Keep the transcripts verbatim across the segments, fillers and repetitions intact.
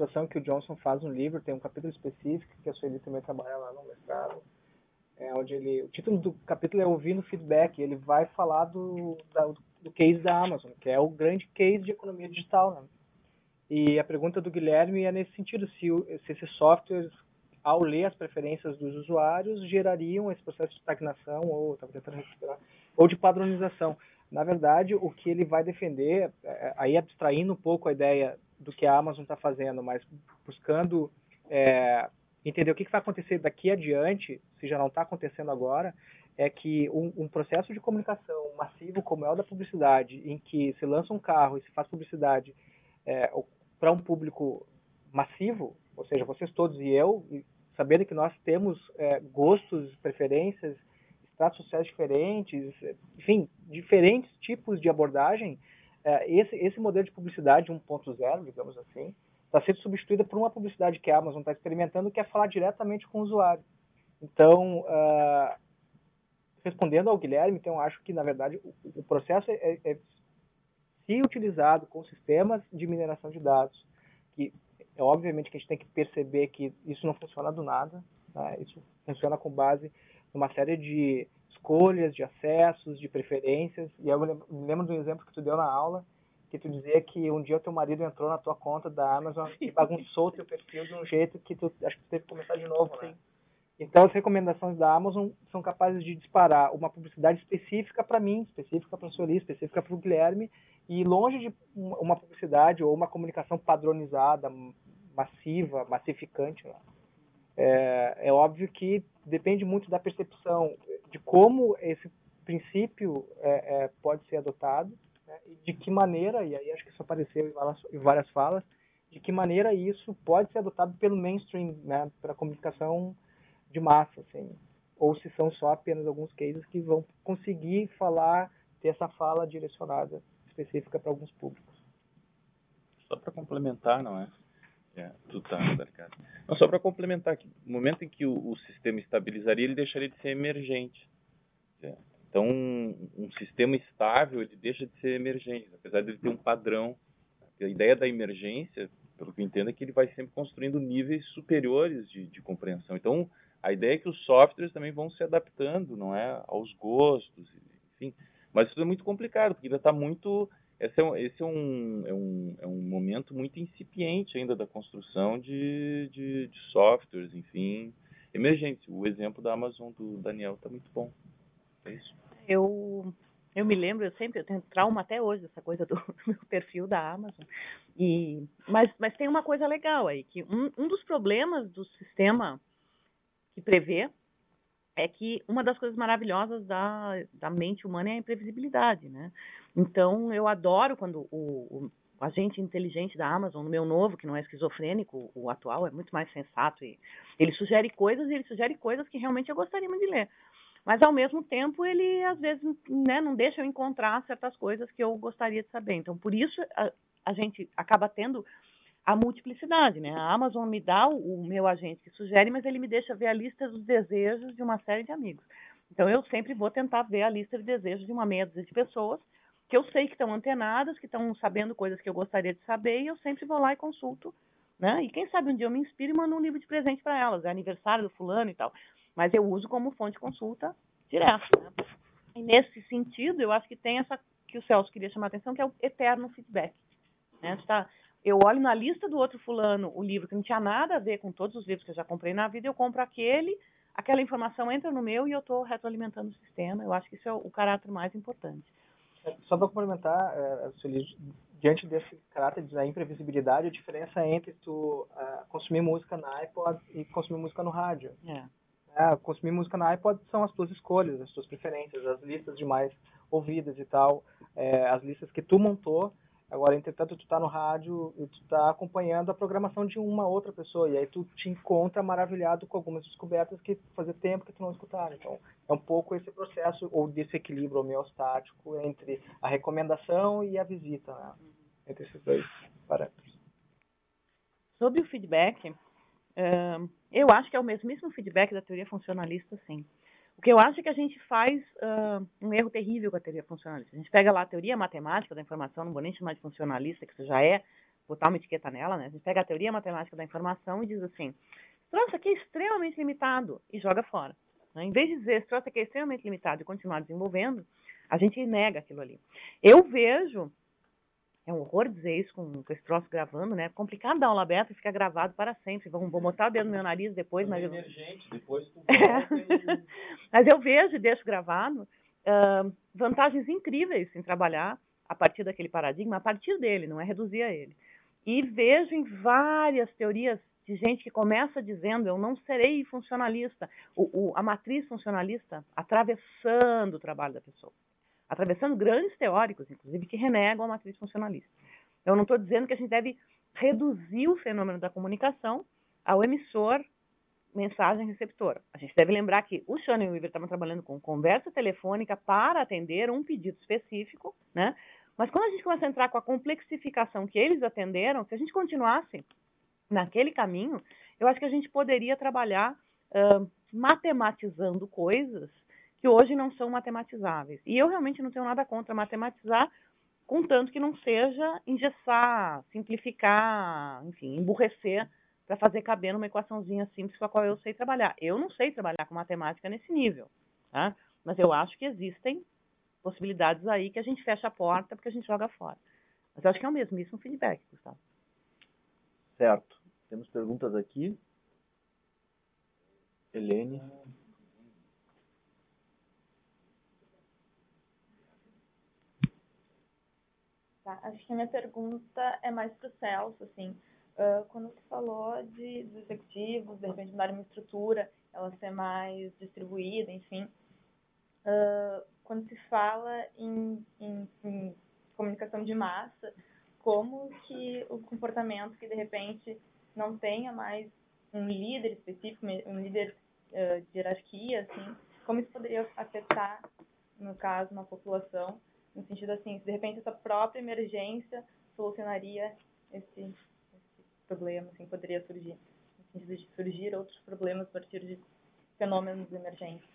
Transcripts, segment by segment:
ilustração que o Johnson faz no livro, tem um capítulo específico, que a Sueli também trabalha lá no mestrado, é, onde ele, o título do capítulo é Ouvindo Feedback, ele vai falar do, da, do case da Amazon, que é o grande case de economia digital, né? E a pergunta do Guilherme é nesse sentido, se, se esses softwares, ao ler as preferências dos usuários, gerariam esse processo de estagnação, ou, estava tentando recuperar, ou de padronização. Na verdade, o que ele vai defender, aí abstraindo um pouco a ideia do que a Amazon está fazendo, mas buscando é, entender o que, que vai acontecer daqui adiante, se já não está acontecendo agora, é que um, um processo de comunicação massivo como é o da publicidade, em que se lança um carro e se faz publicidade é, para um público massivo, ou seja, vocês todos e eu, sabendo que nós temos é, gostos, preferências, estratos sociais diferentes, enfim, diferentes tipos de abordagem, esse, esse modelo de publicidade um ponto zero, digamos assim, está sendo substituído por uma publicidade que a Amazon está experimentando, que é falar diretamente com o usuário. Então, uh, respondendo ao Guilherme, então, eu acho que, na verdade, o, o processo é, é se utilizado com sistemas de mineração de dados, que é obviamente que a gente tem que perceber que isso não funciona do nada, né? Isso funciona com base uma série de escolhas, de acessos, de preferências. E eu me lembro do exemplo que tu deu na aula, que tu dizia que um dia o teu marido entrou na tua conta da Amazon e bagunçou o teu perfil de um jeito que tu acho que tu teve que começar de novo, né? Então, as recomendações da Amazon são capazes de disparar uma publicidade específica para mim, específica para o Sueli, específica para o Guilherme, e longe de uma publicidade ou uma comunicação padronizada, massiva, massificante, né? É, é óbvio que depende muito da percepção de como esse princípio é, é, pode ser adotado, né, e de que maneira, e aí acho que isso apareceu em várias, em várias falas, de que maneira isso pode ser adotado pelo mainstream, né, para a comunicação de massa, assim, ou se são só apenas alguns cases que vão conseguir falar, ter essa fala direcionada específica para alguns públicos. Só para complementar, não é? É, tu tá, Ricardo. Não, só para complementar, que no momento em que o, o sistema estabilizaria, ele deixaria de ser emergente. É. Então, um, um sistema estável, ele deixa de ser emergente, apesar de ele ter um padrão. A ideia da emergência, pelo que eu entendo, é que ele vai sempre construindo níveis superiores de, de compreensão. Então, a ideia é que os softwares também vão se adaptando, não é, aos gostos, enfim. Mas isso é muito complicado, porque ainda está muito... Esse, é, esse é, um, é, um, é um momento muito incipiente ainda da construção de, de, de softwares, enfim, emergentes. O exemplo da Amazon do Daniel está muito bom. É isso. Eu, eu me lembro, eu sempre eu tenho trauma até hoje dessa coisa do, do meu perfil da Amazon. E, mas, mas tem uma coisa legal aí, que um, um dos problemas do sistema que prevê é que uma das coisas maravilhosas da, da mente humana é a imprevisibilidade, né? Então, eu adoro quando o, o, o agente inteligente da Amazon, no meu novo, que não é esquizofrênico, o atual é muito mais sensato, e ele sugere coisas e ele sugere coisas que realmente eu gostaria de ler. Mas, ao mesmo tempo, ele, às vezes, né, não deixa eu encontrar certas coisas que eu gostaria de saber. Então, por isso, a, a gente acaba tendo a multiplicidade, né? A Amazon me dá o, o meu agente que sugere, mas ele me deixa ver a lista dos desejos de uma série de amigos. Então, eu sempre vou tentar ver a lista de desejos de uma meia dúzia de pessoas que eu sei que estão antenadas, que estão sabendo coisas que eu gostaria de saber, e eu sempre vou lá e consulto, né? E quem sabe um dia eu me inspiro e mando um livro de presente para elas, é aniversário do fulano e tal. Mas eu uso como fonte de consulta direta, né? E nesse sentido, eu acho que tem essa que o Celso queria chamar a atenção, que é o eterno feedback, né? Está... Eu olho na lista do outro fulano o livro que não tinha nada a ver com todos os livros que eu já comprei na vida, eu compro aquele, aquela informação entra no meu e eu estou retroalimentando o sistema. Eu acho que isso é o caráter mais importante. Só para complementar, é, diante desse caráter da imprevisibilidade, a diferença entre tu uh, consumir música na iPod e consumir música no rádio. É. É, consumir música na iPod são as tuas escolhas, as tuas preferências, as listas de mais ouvidas e tal, é, as listas que tu montou. Agora, entretanto, tu tá no rádio e tu tá acompanhando a programação de uma outra pessoa, e aí tu te encontra maravilhado com algumas descobertas que fazia tempo que tu não escutava. Então, é um pouco esse processo, ou desse equilíbrio homeostático entre a recomendação e a visita, né? Entre esses dois parâmetros. Sobre o feedback, uh, eu acho que é o mesmíssimo feedback da teoria funcionalista, sim. O que eu acho é que a gente faz uh, um erro terrível com a teoria funcionalista. A gente pega lá a teoria matemática da informação, não vou nem chamar de funcionalista, que isso já é botar uma etiqueta nela, né? A gente pega a teoria matemática da informação e diz assim, troço aqui é extremamente limitado e joga fora. Né? Em vez de dizer, esse troço aqui é extremamente limitado e continuar desenvolvendo, a gente nega aquilo ali. Eu vejo, é um horror dizer isso com, com esse troço gravando, né? É complicado dar aula aberta e ficar gravado para sempre. Vou, vou botar o dedo no meu nariz depois, mas... É Eu... emergente, depois tu volta e... Mas eu vejo e deixo gravado uh, vantagens incríveis em trabalhar a partir daquele paradigma, a partir dele, não é reduzir a ele. E vejo em várias teorias de gente que começa dizendo, eu não serei funcionalista, o, o, a matriz funcionalista atravessando o trabalho da pessoa, atravessando grandes teóricos, inclusive, que renegam a matriz funcionalista. Eu não estou dizendo que a gente deve reduzir o fenômeno da comunicação ao emissor, mensagem receptora. A gente deve lembrar que o Schoening e o Weaver estavam trabalhando com conversa telefônica para atender um pedido específico, né? Mas quando a gente começa a entrar com a complexificação que eles atenderam, se a gente continuasse naquele caminho, eu acho que a gente poderia trabalhar uh, matematizando coisas que hoje não são matematizáveis. E eu realmente não tenho nada contra matematizar, contanto que não seja engessar, simplificar, enfim, emburrecer para fazer caber numa equaçãozinha simples com a qual eu sei trabalhar. Eu não sei trabalhar com matemática nesse nível, tá? Mas eu acho que existem possibilidades aí que a gente fecha a porta porque a gente joga fora. Mas eu acho que é o mesmo, isso é um feedback, Gustavo. Certo. Temos perguntas aqui. Helene. Tá, acho que a minha pergunta é mais para o Celso, assim. Uh, quando você falou de, dos executivos, de repente dar uma estrutura, ela ser mais distribuída, enfim. Uh, quando se fala em, em, em comunicação de massa, como que o comportamento que, de repente, não tenha mais um líder específico, um líder uh, de hierarquia, assim, como isso poderia afetar, no caso, uma população, no sentido assim, se de repente essa própria emergência solucionaria esse, esse problema, assim, poderia surgir, no sentido de surgir outros problemas a partir de fenômenos emergentes.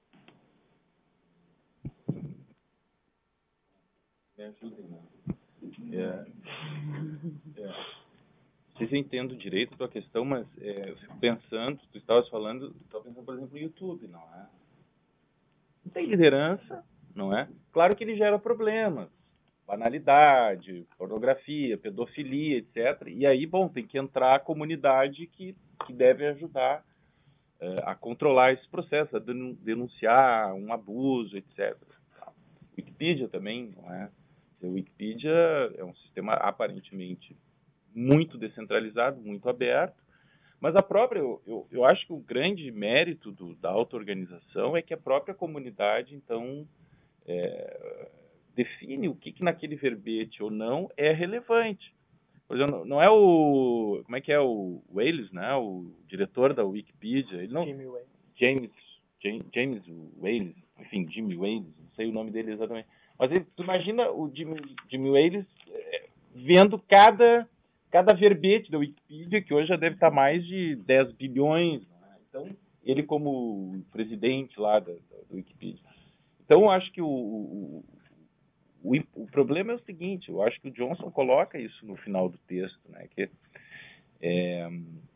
Me ajudem, né? É, é, não sei se eu entendo direito a tua questão, mas é, eu fico pensando, tu estavas falando, tu estava pensando, por exemplo, no YouTube, não é? Não tem liderança, não é? Claro que ele gera problemas, banalidade, pornografia, pedofilia, etcétera. E aí, bom, tem que entrar a comunidade que, que deve ajudar é, a controlar esse processo, a denunciar um abuso, etcétera. Wikipedia também, não é? A Wikipedia é um sistema aparentemente muito descentralizado, muito aberto, mas a própria, eu, eu, eu acho que o grande mérito do, da auto-organização é que a própria comunidade, então, é, define o que, que naquele verbete ou não é relevante. Por exemplo, não é o, como é que é o Wales, né, o diretor da Wikipedia, ele não, Jimmy Wales. James, James, James Wales, enfim, Jimmy Wales, não sei o nome dele exatamente. Mas ele, tu imagina o Jimmy, Jimmy Wales é, vendo cada, cada verbete da Wikipedia, que hoje já deve estar mais de dez bilhões. Né? Então, ele como presidente lá da, da Wikipedia. Então, eu acho que o, o, o, o problema é o seguinte, eu acho que o Johnson coloca isso no final do texto, né? Que é,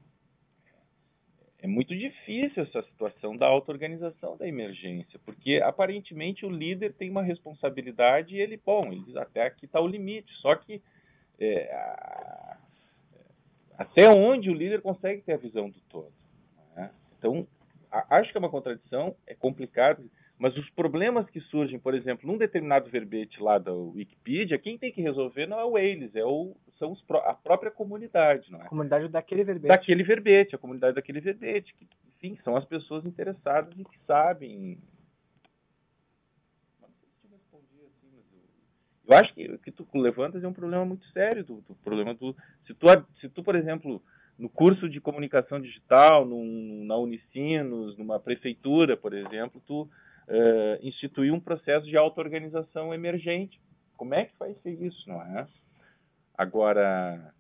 é muito difícil essa situação da auto-organização da emergência, porque aparentemente o líder tem uma responsabilidade e ele, bom, ele diz, até aqui está o limite, só que é, a, até onde o líder consegue ter a visão do todo. Né? Então, a, acho que é uma contradição, é complicado, mas os problemas que surgem, por exemplo, num determinado verbete lá da Wikipedia, quem tem que resolver não é o Wales, é o, são os, a própria comunidade. Não é? A comunidade daquele verbete. Daquele verbete, a comunidade daquele verbete. Que, enfim, são as pessoas interessadas e que sabem. Não sei se te respondi assim, mas eu, eu acho que o que tu levantas é um problema muito sério. Do, do problema do, se, tu, se tu, por exemplo, no curso de comunicação digital, num, na Unicinos, numa prefeitura, por exemplo, tu Uh, instituir um processo de auto-organização emergente. Como é que vai ser isso, não é? Agora,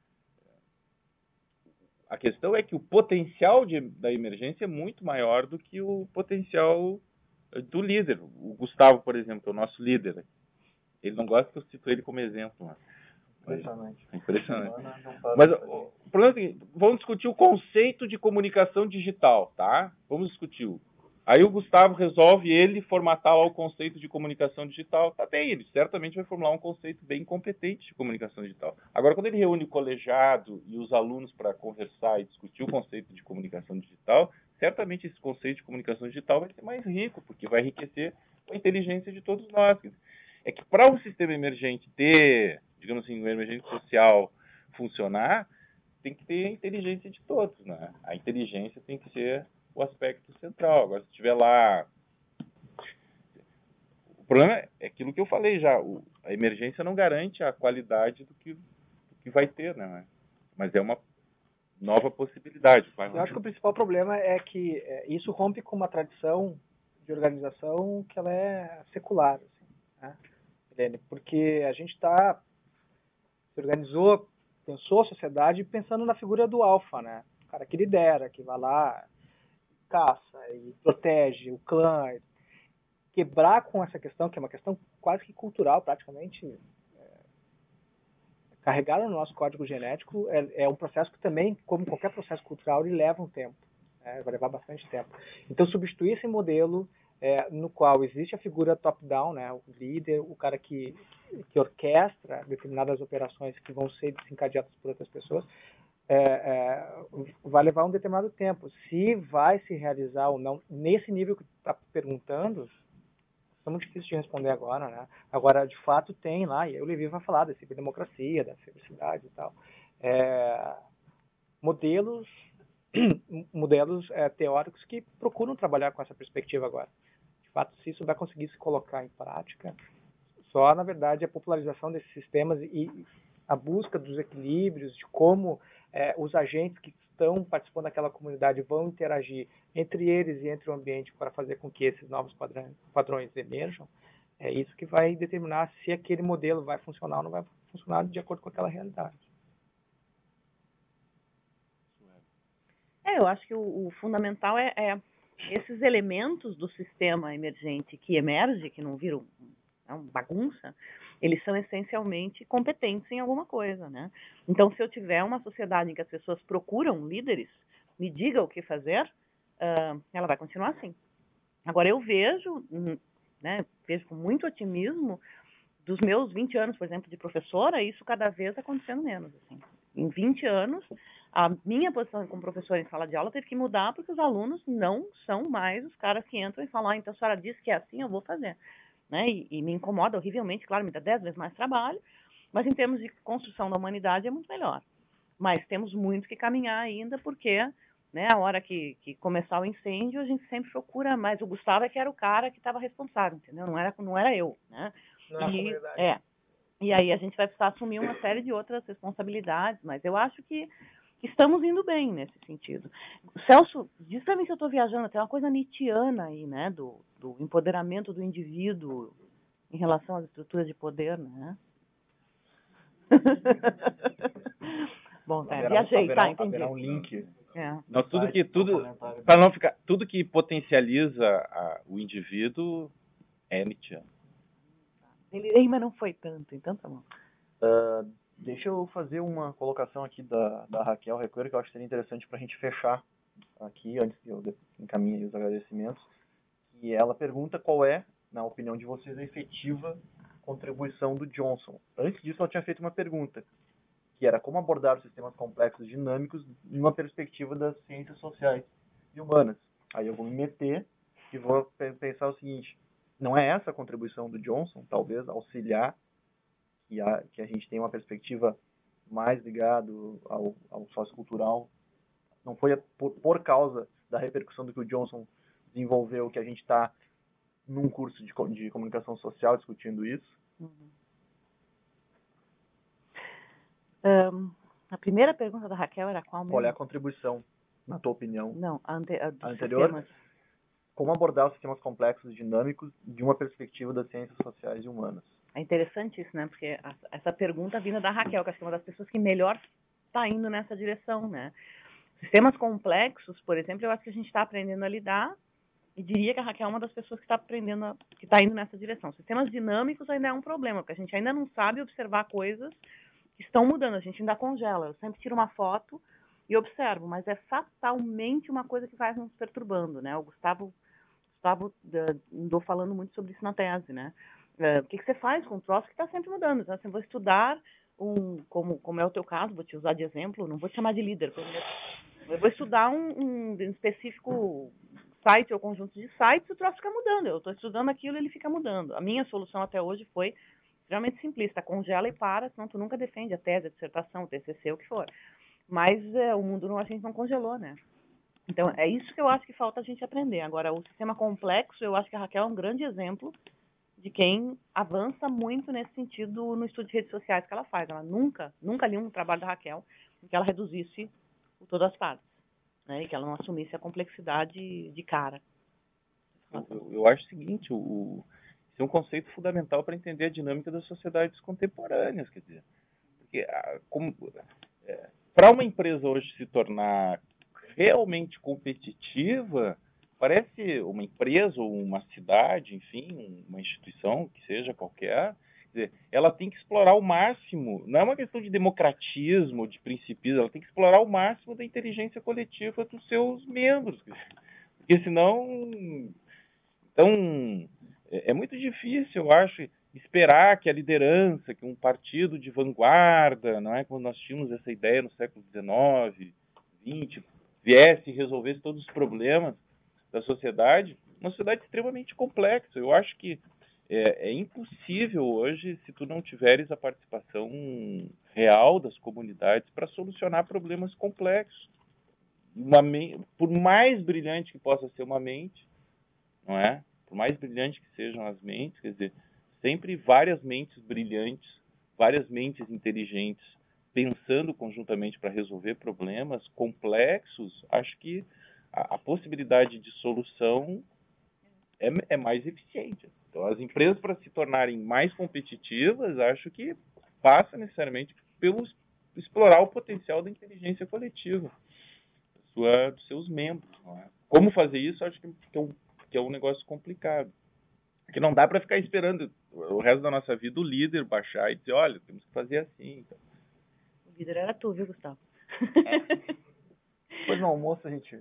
a questão é que o potencial de, da emergência é muito maior do que o potencial do líder. O Gustavo, por exemplo, que é o nosso líder, ele não gosta que eu cito ele como exemplo, Impressionante. Impressionante. Humana não faz Mas isso. o, o problema é o seguinte, vamos discutir o conceito de comunicação digital, tá? Vamos discutir. o- Aí o Gustavo resolve ele formatar lá o conceito de comunicação digital. Tá bem, ele certamente vai formular um conceito bem competente de comunicação digital. Agora, quando ele reúne o colegiado e os alunos para conversar e discutir o conceito de comunicação digital, certamente esse conceito de comunicação digital vai ser mais rico, porque vai enriquecer a inteligência de todos nós. É que para um sistema emergente ter, digamos assim, um emergente social funcionar, tem que ter a inteligência de todos, né? A inteligência tem que ser o aspecto central. Agora, se estiver lá... O problema é aquilo que eu falei já. O, a emergência não garante a qualidade do que, do que vai ter, né? Mas é uma nova possibilidade. Vai Eu acho que o principal problema é que é, isso rompe com uma tradição de organização que ela é secular, assim, né, Helene? Porque a gente está se organizou, pensou a sociedade pensando na figura do alfa, né? O cara que lidera, que vai lá, caça e protege o clã. Quebrar com essa questão, que é uma questão quase que cultural, praticamente é, carregada no nosso código genético, é, é um processo que também, como qualquer processo cultural, ele leva um tempo, né? Vai levar bastante tempo. Então, substituir esse modelo é, no qual existe a figura top-down, né? O líder, o cara que, que orquestra determinadas operações que vão ser desencadeadas por outras pessoas, É, é, vai levar um determinado tempo. Se vai se realizar ou não, nesse nível que tu está perguntando, é muito difícil de responder agora, né? Agora, de fato, tem lá, e aí o Levi vai falar da ciberdemocracia, da felicidade e tal, é, modelos, modelos é, teóricos que procuram trabalhar com essa perspectiva agora. De fato, se isso vai conseguir se colocar em prática, só, na verdade, a popularização desses sistemas e a busca dos equilíbrios, de como é, os agentes que estão participando daquela comunidade vão interagir entre eles e entre o ambiente para fazer com que esses novos padrões, padrões emerjam, é isso que vai determinar se aquele modelo vai funcionar ou não vai funcionar de acordo com aquela realidade. É, eu acho que o, o fundamental é, é esses elementos do sistema emergente que emerge, que não viram uma bagunça, eles são essencialmente competentes em alguma coisa, né? Então, se eu tiver uma sociedade em que as pessoas procuram líderes, me diga o que fazer, uh, ela vai continuar assim. Agora, eu vejo, né, vejo com muito otimismo, dos meus vinte anos, por exemplo, de professora, isso cada vez acontecendo menos, assim. Em vinte anos, a minha posição como professora em sala de aula teve que mudar porque os alunos não são mais os caras que entram e falam, ah, então a senhora disse que é assim, eu vou fazer. Né? E, e me incomoda horrivelmente, claro, me dá dez vezes mais trabalho, mas em termos de construção da humanidade é muito melhor. Mas temos muito que caminhar ainda, porque, né, a hora que, que começar o incêndio, a gente sempre procura mais. O Gustavo é que era o cara que estava responsável, entendeu? Não era, não era eu, né? Não é a e, comunidade. é, e aí a gente vai precisar assumir uma série de outras responsabilidades, mas eu acho que estamos indo bem nesse sentido. Celso, diz pra mim se eu estou viajando, tem uma coisa nietzschiana aí, né, do, do empoderamento do indivíduo em relação às estruturas de poder, né? Bom, tá, Haverá um- viajei, haverá tá, um- entendi. haverá um link. É. Não, tudo que Site, tudo comentário. para não ficar tudo que potencializa a, o indivíduo é Nietzscheano. Ele, ei, mas não foi tanto, então tá bom. Uh, deixa eu fazer uma colocação aqui da, da Raquel Recoeiro, que eu acho que seria interessante para a gente fechar aqui, antes que eu encaminhe os agradecimentos. E ela pergunta qual é, na opinião de vocês, a efetiva contribuição do Johnson. Antes disso, ela tinha feito uma pergunta, que era como abordar os sistemas complexos dinâmicos em uma perspectiva das ciências sociais e humanas. Aí eu vou me meter e vou pensar o seguinte, não é essa a contribuição do Johnson, talvez, auxiliar que a, que a gente tenha uma perspectiva mais ligada ao, ao sociocultural? Não foi por, por causa da repercussão do que o Johnson desenvolveu que a gente está num curso de, de comunicação social discutindo isso? Uhum. Um, a primeira pergunta da Raquel era qual mesmo? Qual é a contribuição, na tua opinião? Não, a, ante, a, a anterior? Sistemas. Como abordar os sistemas complexos e dinâmicos de uma perspectiva das ciências sociais e humanas? É interessante isso, né? Porque a, essa pergunta vinda da Raquel, que acho que é uma das pessoas que melhor está indo nessa direção, né? Sistemas complexos, por exemplo, eu acho que a gente está aprendendo a lidar, e diria que a Raquel é uma das pessoas que está aprendendo, a, que está indo nessa direção. Sistemas dinâmicos ainda é um problema, porque a gente ainda não sabe observar coisas que estão mudando. A gente ainda congela. Eu sempre tiro uma foto e observo, mas é fatalmente uma coisa que vai nos perturbando, né? O Gustavo, Gustavo andou falando muito sobre isso na tese, né? É, o que, que você faz com um troço que está sempre mudando? Então, assim, vou estudar um, como, como é o teu caso, vou te usar de exemplo, não vou te chamar de líder, eu vou estudar um, um específico site ou conjunto de sites, o troço fica mudando. Eu estou estudando aquilo e ele fica mudando. A minha solução até hoje foi extremamente simplista, congela e para, senão tu nunca defende a tese, a dissertação, o T C C, o que for. Mas é, o mundo não, a gente não congelou, né? Então, é isso que eu acho que falta a gente aprender. Agora, o sistema complexo, eu acho que a Raquel é um grande exemplo de quem avança muito nesse sentido no estudo de redes sociais que ela faz. Ela nunca, nunca li um trabalho da Raquel em que ela reduzisse o todas as partes, né? E que ela não assumisse a complexidade de cara. Eu, eu acho o seguinte, o, o, isso é um conceito fundamental para entender a dinâmica das sociedades contemporâneas, quer dizer, porque a, como, é, para uma empresa hoje se tornar realmente competitiva, parece uma empresa ou uma cidade, enfim, uma instituição, que seja qualquer, quer dizer, ela tem que explorar ao máximo, não é uma questão de democratismo, de principismo, ela tem que explorar ao máximo da inteligência coletiva dos seus membros, porque senão, então, é muito difícil, eu acho, esperar que a liderança, que um partido de vanguarda, não é, quando nós tínhamos essa ideia no século dezenove, vinte, viesse e resolvesse todos os problemas da sociedade, uma sociedade extremamente complexa. Eu acho que é, é impossível hoje, se tu não tiveres a participação real das comunidades para solucionar problemas complexos. Uma, por mais brilhante que possa ser uma mente, não é? Por mais brilhante que sejam as mentes, quer dizer, sempre várias mentes brilhantes, várias mentes inteligentes, pensando conjuntamente para resolver problemas complexos, acho que a, a possibilidade de solução é, é mais eficiente. Então, as empresas, para se tornarem mais competitivas, acho que passa necessariamente pelo explorar o potencial da inteligência coletiva, sua, dos seus membros. Não é? Como fazer isso, acho que, que, é um, que é um negócio complicado. Que não dá para ficar esperando o resto da nossa vida o líder baixar e dizer, olha, temos que fazer assim. Então. O líder era tu, viu, Gustavo? É. Depois no almoço a gente...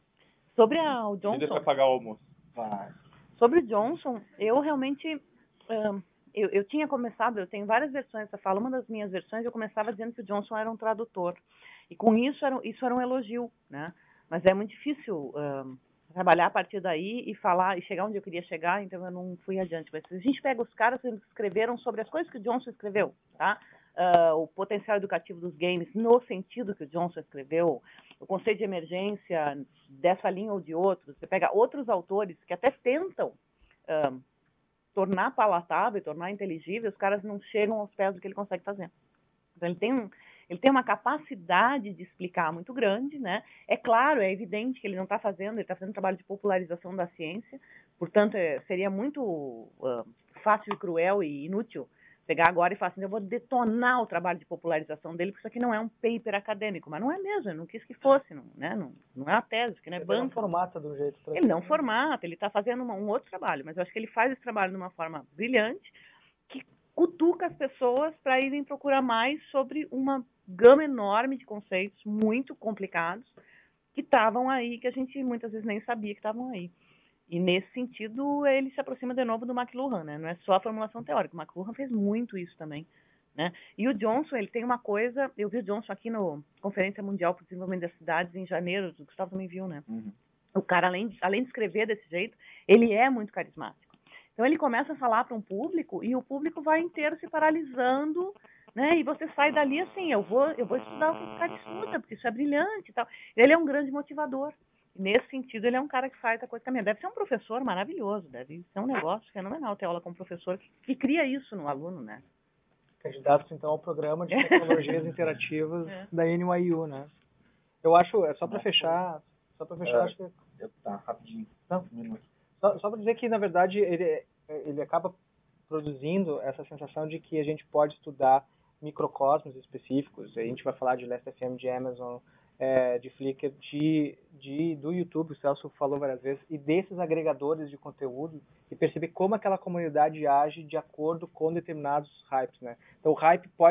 Sobre a, o Johnson... O líder vai pagar o almoço. Vai. Sobre o Johnson, eu realmente... Um, eu, eu tinha começado, eu tenho várias versões dessa fala. Uma das minhas versões, eu começava dizendo que o Johnson era um tradutor. E com isso, era, isso era um elogio, né? Mas é muito difícil... Um, trabalhar a partir daí e falar, e chegar onde eu queria chegar, então eu não fui adiante. Mas a gente pega os caras que escreveram sobre as coisas que o Johnson escreveu, tá? Uh, o potencial educativo dos games, no sentido que o Johnson escreveu, o conceito de emergência dessa linha ou de outros. Você pega outros autores que até tentam uh, tornar palatável, tornar inteligível, os caras não chegam aos pés do que ele consegue fazer. Então ele tem um Ele tem uma capacidade de explicar muito grande, né? É claro, é evidente que ele não está fazendo, ele está fazendo um trabalho de popularização da ciência, portanto, é, seria muito uh, fácil e cruel e inútil pegar agora e falar assim, eu vou detonar o trabalho de popularização dele, porque isso aqui não é um paper acadêmico, mas não é mesmo, ele não quis que fosse, não, né? não, não é uma tese, porque não é banco. Ele não formata do jeito... Ele não formata, ele está fazendo uma, um outro trabalho, mas eu acho que ele faz esse trabalho de uma forma brilhante, que cutuca as pessoas para irem procurar mais sobre uma gama enorme de conceitos muito complicados que estavam aí, que a gente muitas vezes nem sabia que estavam aí. E nesse sentido, ele se aproxima de novo do McLuhan, né? Não é só a formulação teórica, o McLuhan fez muito isso também, né? E o Johnson, ele tem uma coisa, eu vi o Johnson aqui no Conferência Mundial para o Desenvolvimento das Cidades em janeiro, o Gustavo também viu, né? Uhum. O cara, além de, além de escrever desse jeito, ele é muito carismático. Então ele começa a falar para um público e o público vai inteiro se paralisando, né? E você sai dali assim, eu vou, eu vou estudar o que esse cara estuda, porque isso é brilhante e tal. Ele é um grande motivador. E nesse sentido, ele é um cara que faz a coisa caminhar. Deve ser um professor maravilhoso, deve ser um negócio fenomenal ter aula com um professor que, que cria isso no aluno, né? Candidatos, então, ao programa de tecnologias interativas é. da N Y U, né? Eu acho, é só para fechar, só para fechar, é, acho que... Tá, rapidinho. Não, um minuto. Só, só para dizer que, na verdade, ele, ele acaba produzindo essa sensação de que a gente pode estudar microcosmos específicos. A gente vai falar de Last F M, de Amazon, é, de Flickr, de, de, do YouTube, o Celso falou várias vezes, e desses agregadores de conteúdo, e perceber como aquela comunidade age de acordo com determinados hypes, né? Então, o hype pode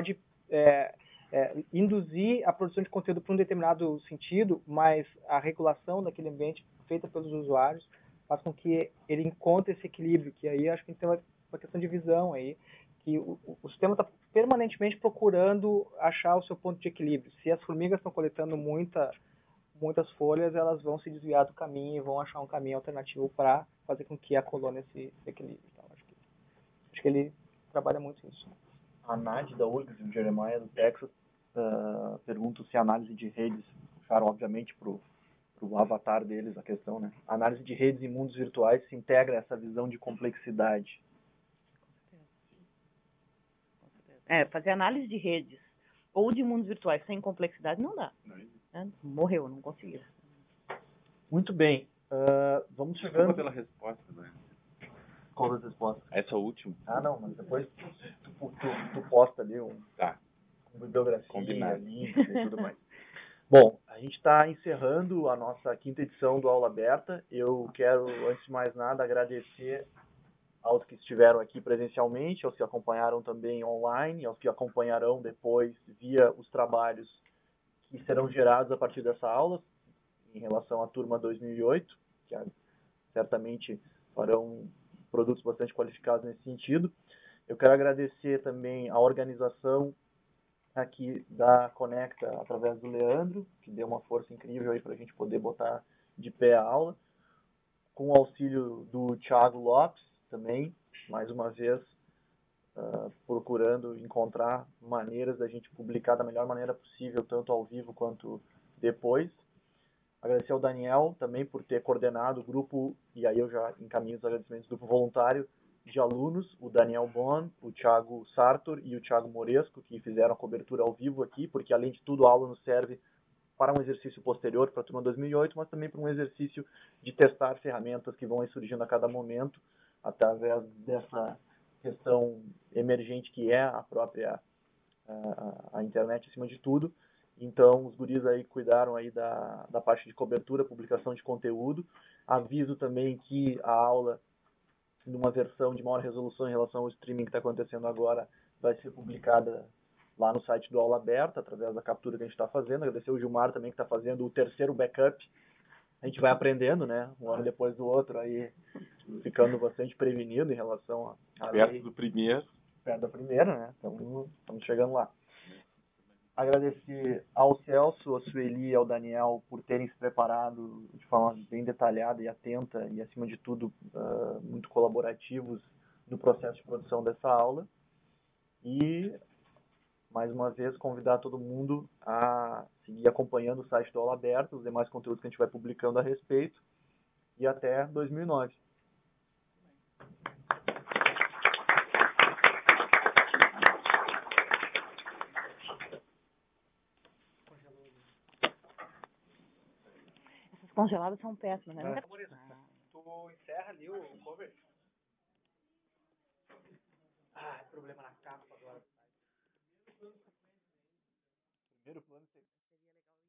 é, é, induzir a produção de conteúdo para um determinado sentido, mas a regulação daquele ambiente feita pelos usuários faz com que ele encontre esse equilíbrio, que aí acho que tem uma, uma questão de visão aí, que o, o sistema está permanentemente procurando achar o seu ponto de equilíbrio. Se as formigas estão coletando muita, muitas folhas, elas vão se desviar do caminho e vão achar um caminho alternativo para fazer com que a colônia se, se equilibre. Então, acho, que, acho que ele trabalha muito nisso. A Nath da U R G S e o Jeremiah do Texas uh, perguntam se a análise de redes, puxaram obviamente para o avatar deles a questão, né? A análise de redes em mundos virtuais se integra a essa visão de complexidade. É, fazer análise de redes ou de mundos virtuais sem complexidade não dá. Né? Morreu, não conseguiu. Muito bem. Uh, vamos chegando... Desculpa pela resposta, né? Qual das respostas? Essa última. Ah, não, mas depois tu, tu, tu, tu posta ali um, tá. uma bibliografia, combinado, link e tudo mais. Bom, a gente está encerrando a nossa quinta edição do Aula Aberta. Eu quero, antes de mais nada, agradecer aos que estiveram aqui presencialmente, aos que acompanharam também online, aos que acompanharão depois via os trabalhos que serão gerados a partir dessa aula, em relação à turma dois mil e oito, que certamente farão produtos bastante qualificados nesse sentido. Eu quero agradecer também a organização aqui da Conecta, através do Leandro, que deu uma força incrível aí para a gente poder botar de pé a aula, com o auxílio do Thiago Lopes, também, mais uma vez, uh, procurando encontrar maneiras da gente publicar da melhor maneira possível, tanto ao vivo quanto depois. Agradecer ao Daniel também por ter coordenado o grupo, e aí eu já encaminho os agradecimentos do grupo voluntário de alunos, o Daniel Bon, o Thiago Sartor e o Thiago Moresco, que fizeram a cobertura ao vivo aqui, porque além de tudo a aula nos serve para um exercício posterior para a turma dois mil e oito, mas também para um exercício de testar ferramentas que vão aí surgindo a cada momento, através dessa questão emergente que é a própria a, a internet acima de tudo. Então, os guris aí cuidaram aí da, da parte de cobertura, publicação de conteúdo. Aviso também que a aula, numa versão de maior resolução em relação ao streaming que está acontecendo agora, vai ser publicada lá no site do Aula Aberta, através da captura que a gente está fazendo. Agradecer o Gilmar também, que está fazendo o terceiro backup. A gente vai aprendendo, né? Um ano depois do outro, aí ficando bastante prevenido em relação a... Perto lei. do primeiro. Perto da primeira, né? Então, estamos chegando lá. Agradecer ao Celso, ao Sueli e ao Daniel por terem se preparado de forma bem detalhada e atenta e, acima de tudo, uh, muito colaborativos no processo de produção dessa aula. E, mais uma vez, convidar todo mundo a seguir acompanhando o site do Aula Aberta, os demais conteúdos que a gente vai publicando a respeito. E até dois mil e nove. Congeladas são péssimas, né? É. Tu encerra ali o cover? Ah, é problema na capa agora. Primeiro plano.